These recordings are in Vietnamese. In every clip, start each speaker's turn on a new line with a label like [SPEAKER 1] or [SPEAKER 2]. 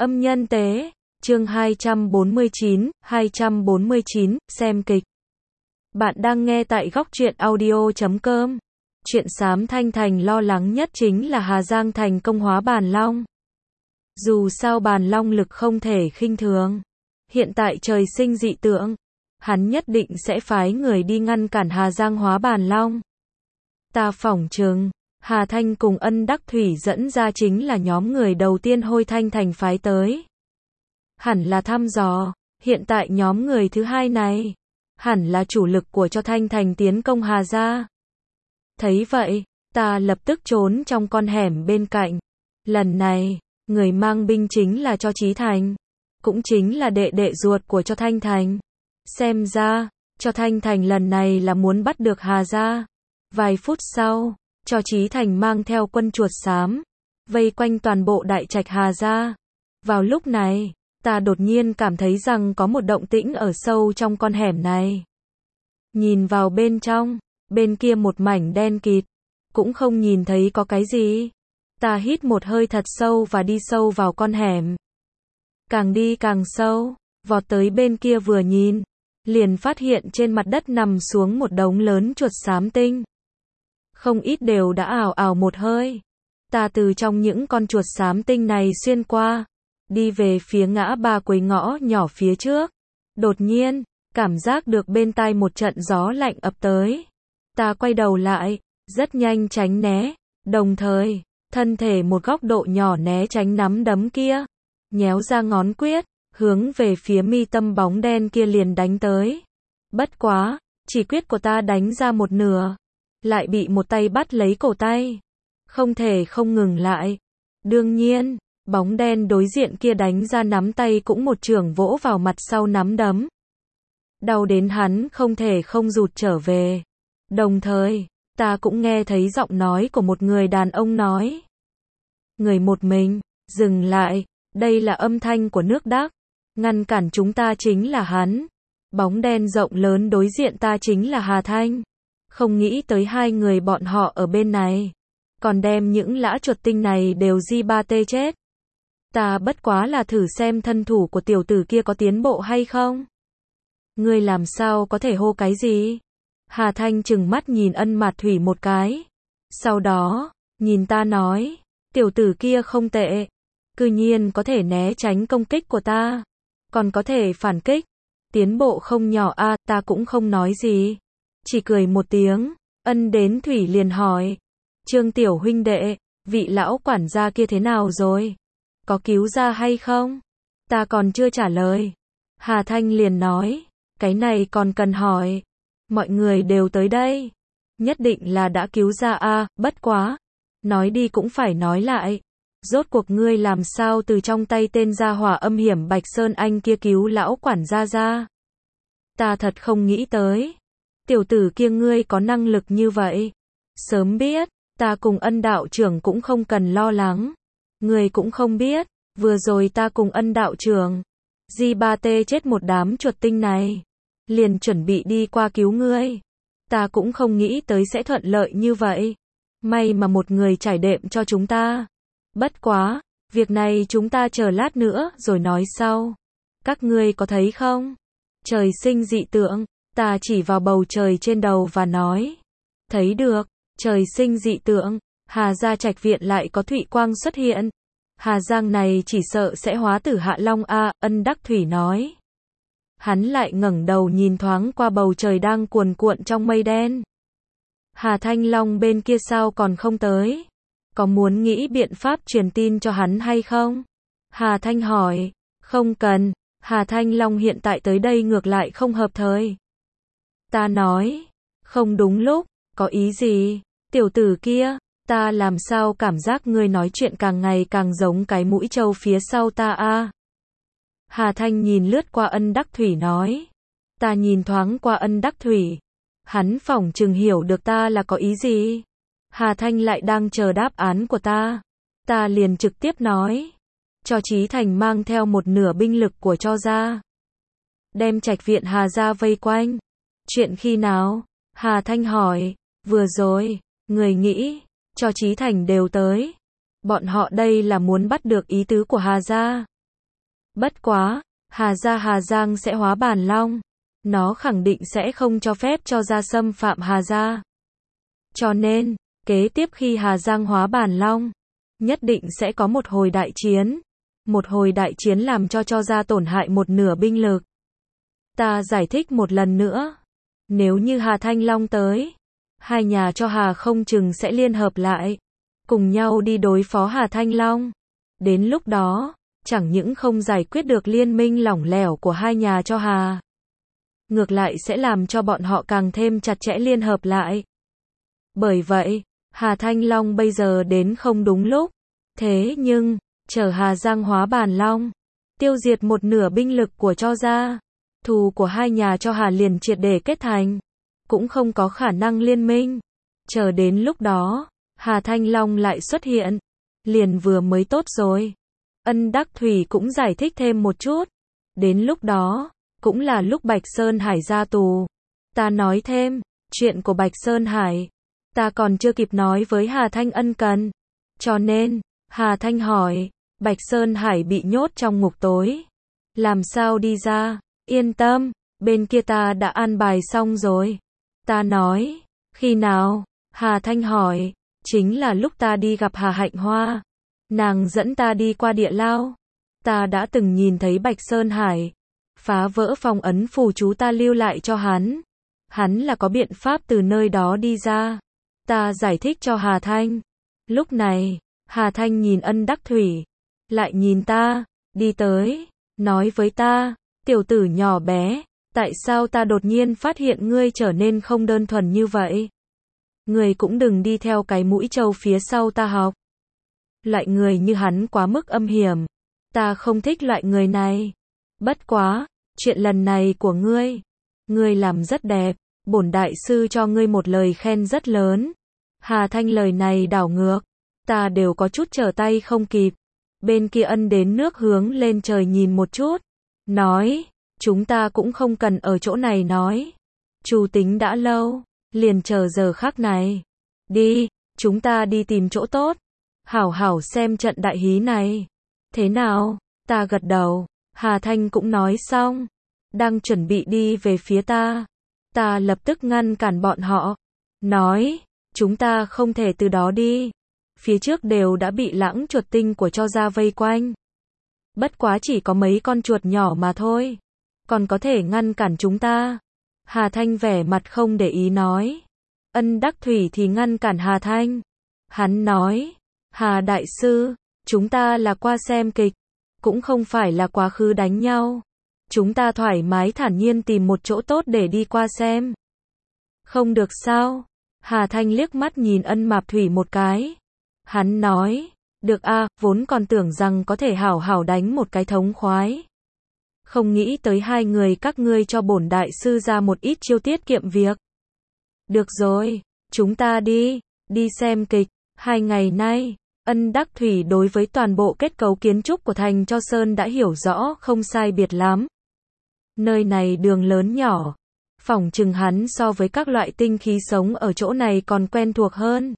[SPEAKER 1] Âm nhân tế, chương 249, xem kịch. Bạn đang nghe tại góc truyện audio.com. Chuyện xám Thanh Thành lo lắng nhất chính là Hà Giang thành công hóa Bàn Long. Dù sao Bàn Long lực không thể khinh thường. Hiện tại trời sinh dị tượng, hắn nhất định sẽ phái người đi ngăn cản Hà Giang hóa Bàn Long. Ta phỏng chừng, Hà Thanh cùng Ân Đắc Thủy dẫn ra chính là nhóm người đầu tiên Hôi Thanh Thành phái tới. Hẳn là thăm dò, hiện tại nhóm người thứ hai này, hẳn là chủ lực của cho Thanh Thành tiến công Hà gia. Thấy vậy, ta lập tức trốn trong con hẻm bên cạnh. Lần này, người mang binh chính là cho Chí Thành, cũng chính là đệ đệ ruột của cho Thanh Thành. Xem ra, cho Thanh Thành lần này là muốn bắt được Hà gia. Vài phút sau, cho Chí Thành mang theo quân chuột xám, vây quanh toàn bộ đại trạch Hà gia. Vào lúc này, ta đột nhiên cảm thấy rằng có một động tĩnh ở sâu trong con hẻm này. Nhìn vào bên trong, bên kia một mảnh đen kịt, cũng không nhìn thấy có cái gì. Ta hít một hơi thật sâu và đi sâu vào con hẻm. Càng đi càng sâu, vọt tới bên kia vừa nhìn, liền phát hiện trên mặt đất nằm xuống một đống lớn chuột xám tinh. Không ít đều đã ào ào một hơi. Ta từ trong những con chuột xám tinh này xuyên qua, đi về phía ngã ba quấy ngõ nhỏ phía trước. Đột nhiên, cảm giác được bên tai một trận gió lạnh ập tới. Ta quay đầu lại, rất nhanh tránh né, đồng thời, thân thể một góc độ nhỏ né tránh nắm đấm kia. Nhéo ra ngón quyết, hướng về phía mi tâm bóng đen kia liền đánh tới. Bất quá, chỉ quyết của ta đánh ra một nửa, lại bị một tay bắt lấy cổ tay. Không thể không ngừng lại. Đương nhiên, bóng đen đối diện kia đánh ra nắm tay cũng một chưởng vỗ vào mặt sau nắm đấm. Đau đến hắn không thể không rụt trở về. Đồng thời, ta cũng nghe thấy giọng nói của một người đàn ông nói. Người một mình, dừng lại, đây là âm thanh của nước Đắc. Ngăn cản chúng ta chính là hắn. Bóng đen rộng lớn đối diện ta chính là Hà Thanh. Không nghĩ tới hai người bọn họ ở bên này, còn đem những lã chuột tinh này đều di ba tê chết. Ta bất quá là thử xem thân thủ của tiểu tử kia có tiến bộ hay không. Ngươi làm sao có thể hô cái gì? Hà Thanh trừng mắt nhìn Ân Mạt Thủy một cái. Sau đó, nhìn ta nói, tiểu tử kia không tệ. Cư nhiên có thể né tránh công kích của ta. Còn có thể phản kích. Tiến bộ không nhỏ a. Ta cũng không nói gì. Chỉ cười một tiếng. Ân đến Thủy liền hỏi. Trương tiểu huynh đệ, vị lão quản gia kia thế nào rồi? Có cứu ra hay không? Ta còn chưa trả lời. Hà Thanh liền nói. Cái này còn cần hỏi. Mọi người đều tới đây. Nhất định là đã cứu ra a. Bất quá. Nói đi cũng phải nói lại. Rốt cuộc ngươi làm sao từ trong tay tên gia hỏa âm hiểm Bạch Sơn Anh kia cứu lão quản gia ra? Ta thật không nghĩ tới. Tiểu tử kia ngươi có năng lực như vậy. Sớm biết, ta cùng Ân đạo trưởng cũng không cần lo lắng. Ngươi cũng không biết, vừa rồi ta cùng Ân đạo trưởng, Di3T chết một đám chuột tinh này. Liền chuẩn bị đi qua cứu ngươi. Ta cũng không nghĩ tới sẽ thuận lợi như vậy. May mà một người trải đệm cho chúng ta. Bất quá, việc này chúng ta chờ lát nữa rồi nói sau. Các ngươi có thấy không? Trời sinh dị tượng, ta chỉ vào bầu trời trên đầu và nói. Thấy được, trời sinh dị tượng, Hà gia trạch viện lại có thụy quang xuất hiện. Hà Giang này chỉ sợ sẽ hóa tử Hạ Long a. Ân Đắc Thủy nói. Hắn lại ngẩng đầu nhìn thoáng qua bầu trời đang cuồn cuộn trong mây đen. Hà Thanh Long bên kia sao còn không tới? Có muốn nghĩ biện pháp truyền tin cho hắn hay không? Hà Thanh hỏi. Không cần, Hà Thanh Long hiện tại tới đây ngược lại không hợp thời. Ta nói. Không đúng lúc, có ý gì? Tiểu tử kia, ta làm sao cảm giác ngươi nói chuyện càng ngày càng giống cái mũi trâu phía sau ta a. Hà Thanh nhìn lướt qua Ân Đắc Thủy nói. Ta nhìn thoáng qua Ân Đắc Thủy. Hắn phỏng chừng hiểu được ta là có ý gì. Hà Thanh lại đang chờ đáp án của ta. Ta liền trực tiếp nói. Cho Chí Thành mang theo một nửa binh lực của cho ra. Đem trạch viện Hà gia vây quanh. Chuyện khi nào? Hà Thanh hỏi. Vừa rồi, người nghĩ, cho Chí Thành đều tới. Bọn họ đây là muốn bắt được ý tứ của Hà gia. Bất quá, Hà Giang sẽ hóa Bản Long. Nó khẳng định sẽ không cho phép cho ra xâm phạm Hà gia. Cho nên, kế tiếp khi Hà Giang hóa Bản Long, nhất định sẽ có một hồi đại chiến. Một hồi đại chiến làm cho ra tổn hại một nửa binh lực. Ta giải thích một lần nữa. Nếu như Hà Thanh Long tới, hai nhà cho Hà không chừng sẽ liên hợp lại, cùng nhau đi đối phó Hà Thanh Long. Đến lúc đó, chẳng những không giải quyết được liên minh lỏng lẻo của hai nhà cho Hà, ngược lại sẽ làm cho bọn họ càng thêm chặt chẽ liên hợp lại. Bởi vậy, Hà Thanh Long bây giờ đến không đúng lúc. Thế nhưng, chờ Hà Giang hóa Bản Long, tiêu diệt một nửa binh lực của cho ra, thù của hai nhà cho Hà liền triệt để kết thành, cũng không có khả năng liên minh. Chờ đến lúc đó, Hà Thanh Long lại xuất hiện, liền vừa mới tốt rồi. Ân Đắc Thủy cũng giải thích thêm một chút. Đến lúc đó, cũng là lúc Bạch Sơn Hải ra tù. Ta nói thêm, chuyện của Bạch Sơn Hải, ta còn chưa kịp nói với Hà Thanh ân cần. Cho nên, Hà Thanh hỏi, Bạch Sơn Hải bị nhốt trong ngục tối. Làm sao đi ra? Yên tâm, bên kia ta đã an bài xong rồi. Ta nói, khi nào? Hà Thanh hỏi, chính là lúc ta đi gặp Hà Hạnh Hoa. Nàng dẫn ta đi qua địa lao. Ta đã từng nhìn thấy Bạch Sơn Hải phá vỡ phong ấn phù chú ta lưu lại cho hắn. Hắn là có biện pháp từ nơi đó đi ra. Ta giải thích cho Hà Thanh. Lúc này, Hà Thanh nhìn Ân Đắc Thủy, lại nhìn ta, đi tới, nói với ta, tiểu tử nhỏ bé, tại sao ta đột nhiên phát hiện ngươi trở nên không đơn thuần như vậy? Ngươi cũng đừng đi theo cái mũi trâu phía sau ta học. Loại người như hắn quá mức âm hiểm. Ta không thích loại người này. Bất quá, chuyện lần này của ngươi làm rất đẹp, bổn đại sư cho ngươi một lời khen rất lớn. Hà Thanh lời này đảo ngược, ta đều có chút trở tay không kịp. Bên kia Ân đến nước hướng lên trời nhìn một chút, nói, chúng ta cũng không cần ở chỗ này nói. Chủ tính đã lâu, liền chờ giờ khắc này. Đi, chúng ta đi tìm chỗ tốt, hảo hảo xem trận đại hí này. Thế nào? Ta gật đầu. Hà Thanh cũng nói xong, đang chuẩn bị đi về phía ta. Ta lập tức ngăn cản bọn họ, nói, chúng ta không thể từ đó đi. Phía trước đều đã bị lãng chuột tinh của cho ra vây quanh. Bất quá chỉ có mấy con chuột nhỏ mà thôi, còn có thể ngăn cản chúng ta. Hà Thanh vẻ mặt không để ý nói. Ân Đắc Thủy thì ngăn cản Hà Thanh. Hắn nói, Hà Đại Sư, chúng ta là qua xem kịch, cũng không phải là quá khứ đánh nhau. Chúng ta thoải mái thản nhiên tìm một chỗ tốt để đi qua xem. Không được sao? Hà Thanh liếc mắt nhìn Ân Mạp Thủy một cái. Hắn nói, được a, vốn còn tưởng rằng có thể hảo hảo đánh một cái thống khoái. Không nghĩ tới hai người các ngươi cho bổn đại sư ra một ít chiêu tiết kiệm việc. Được rồi, chúng ta đi xem kịch. 2 ngày nay, Ân Đắc Thủy đối với toàn bộ kết cấu kiến trúc của thành Cho Sơn đã hiểu rõ không sai biệt lắm. Nơi này đường lớn nhỏ, phỏng chừng hắn so với các loại tinh khí sống ở chỗ này còn quen thuộc hơn.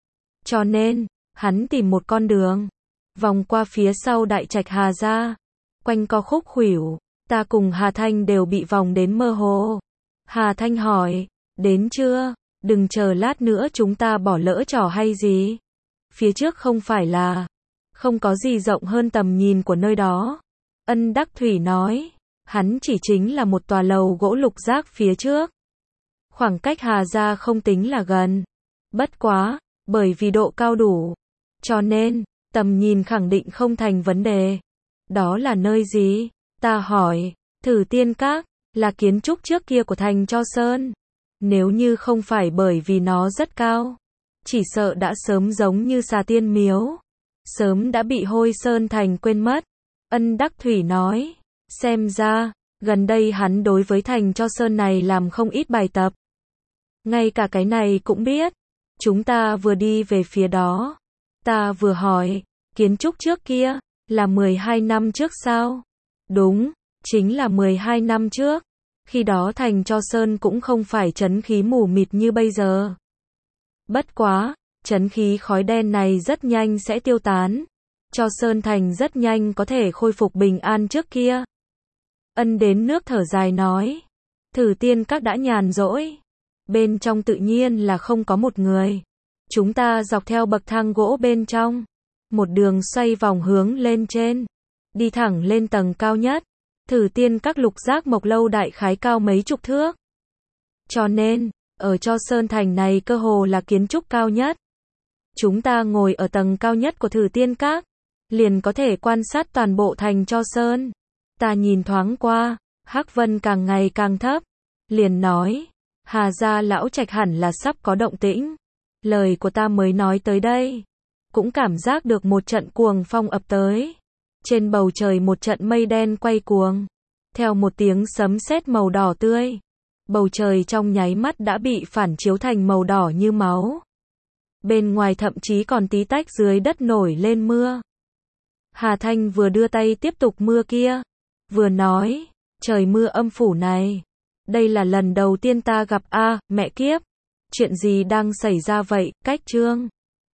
[SPEAKER 1] Cho nên, hắn tìm một con đường, vòng qua phía sau đại trạch Hà gia, quanh co khúc khuỷu, ta cùng Hà Thanh đều bị vòng đến mơ hồ. Hà Thanh hỏi, đến chưa? Đừng chờ lát nữa chúng ta bỏ lỡ trò hay gì. Phía trước không phải là không có gì rộng hơn tầm nhìn của nơi đó. Ân Đắc Thủy nói, hắn chỉ chính là một tòa lầu gỗ lục giác phía trước. Khoảng cách Hà gia không tính là gần. Bất quá, bởi vì độ cao đủ, cho nên, tầm nhìn khẳng định không thành vấn đề. Đó là nơi gì? Ta hỏi, Thử Tiên Các, là kiến trúc trước kia của thành Cho Sơn. Nếu như không phải bởi vì nó rất cao, chỉ sợ đã sớm giống như Xà Tiên Miếu, sớm đã bị Hôi Sơn Thành quên mất. Ân Đắc Thủy nói, xem ra, gần đây hắn đối với thành Cho Sơn này làm không ít bài tập. Ngay cả cái này cũng biết. Chúng ta vừa đi về phía đó, ta vừa hỏi, kiến trúc trước kia, là 12 năm trước sao? Đúng, chính là 12 năm trước. Khi đó thành Cho Sơn cũng không phải trấn khí mù mịt như bây giờ. Bất quá, trấn khí khói đen này rất nhanh sẽ tiêu tán. cho Sơn Thành rất nhanh có thể khôi phục bình an trước kia. Ân đến nước thở dài nói, Thử Tiên Các đã nhàn rỗi, bên trong tự nhiên là không có một người. Chúng ta dọc theo bậc thang gỗ bên trong, một đường xoay vòng hướng lên trên, đi thẳng lên tầng cao nhất. Thử Tiên Các Lục Giác Mộc Lâu đại khái cao mấy chục thước. Cho nên, ở cho Sơn Thành này cơ hồ là kiến trúc cao nhất. Chúng ta ngồi ở tầng cao nhất của Thử Tiên Các, liền có thể quan sát toàn bộ thành cho Sơn. Ta nhìn thoáng qua, hắc vân càng ngày càng thấp, liền nói, Hà gia lão trạch hẳn là sắp có động tĩnh. Lời của ta mới nói tới đây, cũng cảm giác được một trận cuồng phong ập tới. Trên bầu trời một trận mây đen quay cuồng, theo một tiếng sấm sét màu đỏ tươi, bầu trời trong nháy mắt đã bị phản chiếu thành màu đỏ như máu. Bên ngoài thậm chí còn tí tách dưới đất nổi lên mưa. Hà Thanh vừa đưa tay tiếp tục mưa kia, vừa nói, trời mưa âm phủ này, đây là lần đầu tiên ta gặp a, mẹ kiếp. Chuyện gì đang xảy ra vậy, Cách Trương?